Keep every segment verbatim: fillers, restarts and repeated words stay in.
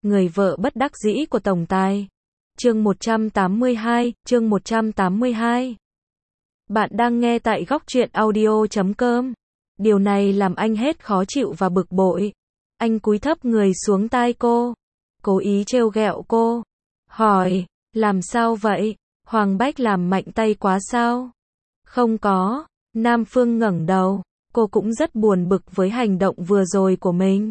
Người vợ bất đắc dĩ của tổng tài. Chương một trăm tám mươi hai, chương một trăm tám mươi hai. Bạn đang nghe tại góc truyện audio chấm com. Điều này làm anh hết khó chịu và bực bội. Anh cúi thấp người xuống tai cô, cố ý trêu ghẹo cô, hỏi, làm sao vậy? Hoàng Bách làm mạnh tay quá sao? Không có. Nam Phương ngẩng đầu, cô cũng rất buồn bực với hành động vừa rồi của mình.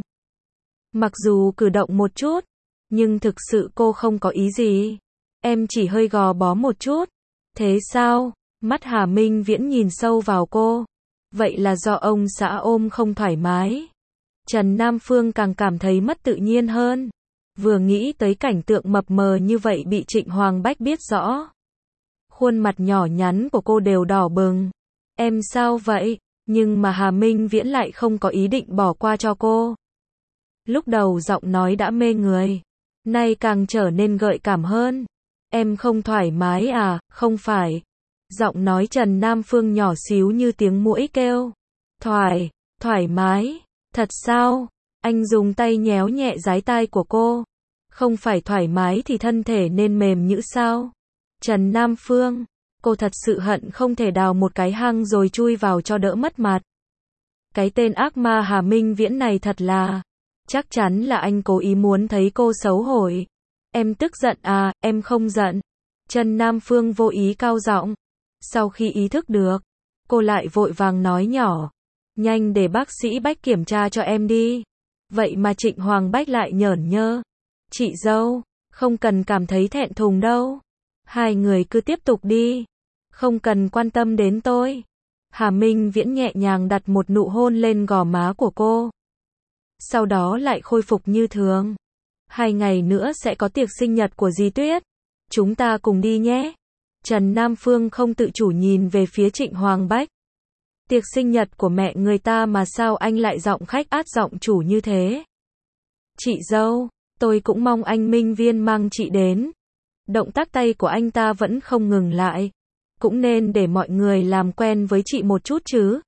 Mặc dù cử động một chút, nhưng thực sự cô không có ý gì. Em chỉ hơi gò bó một chút. Thế sao? Mắt Hà Minh Viễn nhìn sâu vào cô. Vậy là do ông xã ôm không thoải mái. Trần Nam Phương càng cảm thấy mất tự nhiên hơn. Vừa nghĩ tới cảnh tượng mập mờ như vậy bị Trịnh Hoàng Bách biết rõ. Khuôn mặt nhỏ nhắn của cô đều đỏ bừng. Em sao vậy? Nhưng mà Hà Minh Viễn lại không có ý định bỏ qua cho cô. Lúc đầu giọng nói đã mê người, nay càng trở nên gợi cảm hơn. Em không thoải mái à? Không phải. Giọng nói Trần Nam Phương nhỏ xíu như tiếng muỗi kêu. Thoải, thoải mái. Thật sao? Anh dùng tay nhéo nhẹ dái tai của cô. Không phải thoải mái thì thân thể nên mềm nhũn sao? Trần Nam Phương, cô thật sự hận không thể đào một cái hang rồi chui vào cho đỡ mất mặt. Cái tên ác ma Hà Minh Viễn này thật là, chắc chắn là anh cố ý muốn thấy cô xấu hổ. Em tức giận à? Em không giận. Trần Nam Phương vô ý cao giọng. Sau khi ý thức được, cô lại vội vàng nói nhỏ, nhanh để bác sĩ Bách kiểm tra cho em đi. Vậy mà Trịnh Hoàng Bách lại nhởn nhơ. Chị dâu, không cần cảm thấy thẹn thùng đâu. Hai người cứ tiếp tục đi. Không cần quan tâm đến tôi. Hà Minh Viễn nhẹ nhàng đặt một nụ hôn lên gò má của cô. Sau đó lại khôi phục như thường. Hai ngày nữa sẽ có tiệc sinh nhật của dì Tuyết. Chúng ta cùng đi nhé. Trần Nam Phương không tự chủ nhìn về phía Trịnh Hoàng Bách. Tiệc sinh nhật của mẹ người ta mà sao anh lại giọng khách át giọng chủ như thế? Chị dâu, tôi cũng mong anh Minh Viên mang chị đến. Động tác tay của anh ta vẫn không ngừng lại. Cũng nên để mọi người làm quen với chị một chút chứ.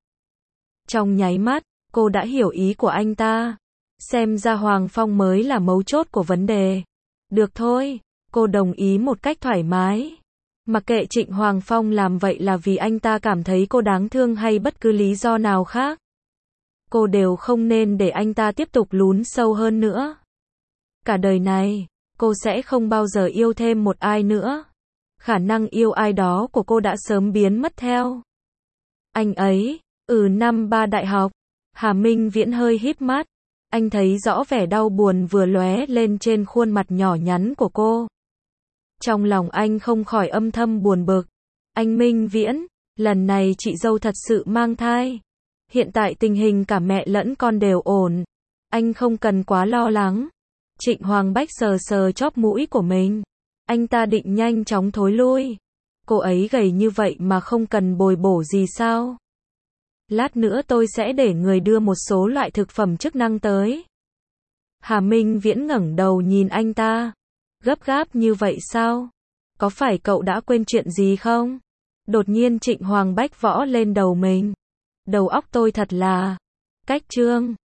Trong nháy mắt, cô đã hiểu ý của anh ta. Xem ra Hoàng Phong mới là mấu chốt của vấn đề. Được thôi, cô đồng ý một cách thoải mái. Mặc kệ Trịnh Hoàng Phong làm vậy là vì anh ta cảm thấy cô đáng thương hay bất cứ lý do nào khác. Cô đều không nên để anh ta tiếp tục lún sâu hơn nữa. Cả đời này, cô sẽ không bao giờ yêu thêm một ai nữa. Khả năng yêu ai đó của cô đã sớm biến mất theo. Anh ấy, ừ năm ba đại học. Hà Minh Viễn hơi híp mắt. Anh thấy rõ vẻ đau buồn vừa lóe lên trên khuôn mặt nhỏ nhắn của cô. Trong lòng anh không khỏi âm thầm buồn bực. Anh Minh Viễn, lần này chị dâu thật sự mang thai. Hiện tại tình hình cả mẹ lẫn con đều ổn. Anh không cần quá lo lắng. Trịnh Hoàng Bách sờ sờ chóp mũi của mình. Anh ta định nhanh chóng thối lui. Cô ấy gầy như vậy mà không cần bồi bổ gì sao? Lát nữa tôi sẽ để người đưa một số loại thực phẩm chức năng tới. Hà Minh Viễn ngẩng đầu nhìn anh ta. Gấp gáp như vậy sao? Có phải cậu đã quên chuyện gì không? Đột nhiên Trịnh Hoàng Bách võ lên đầu mình. Đầu óc tôi thật là cách trương.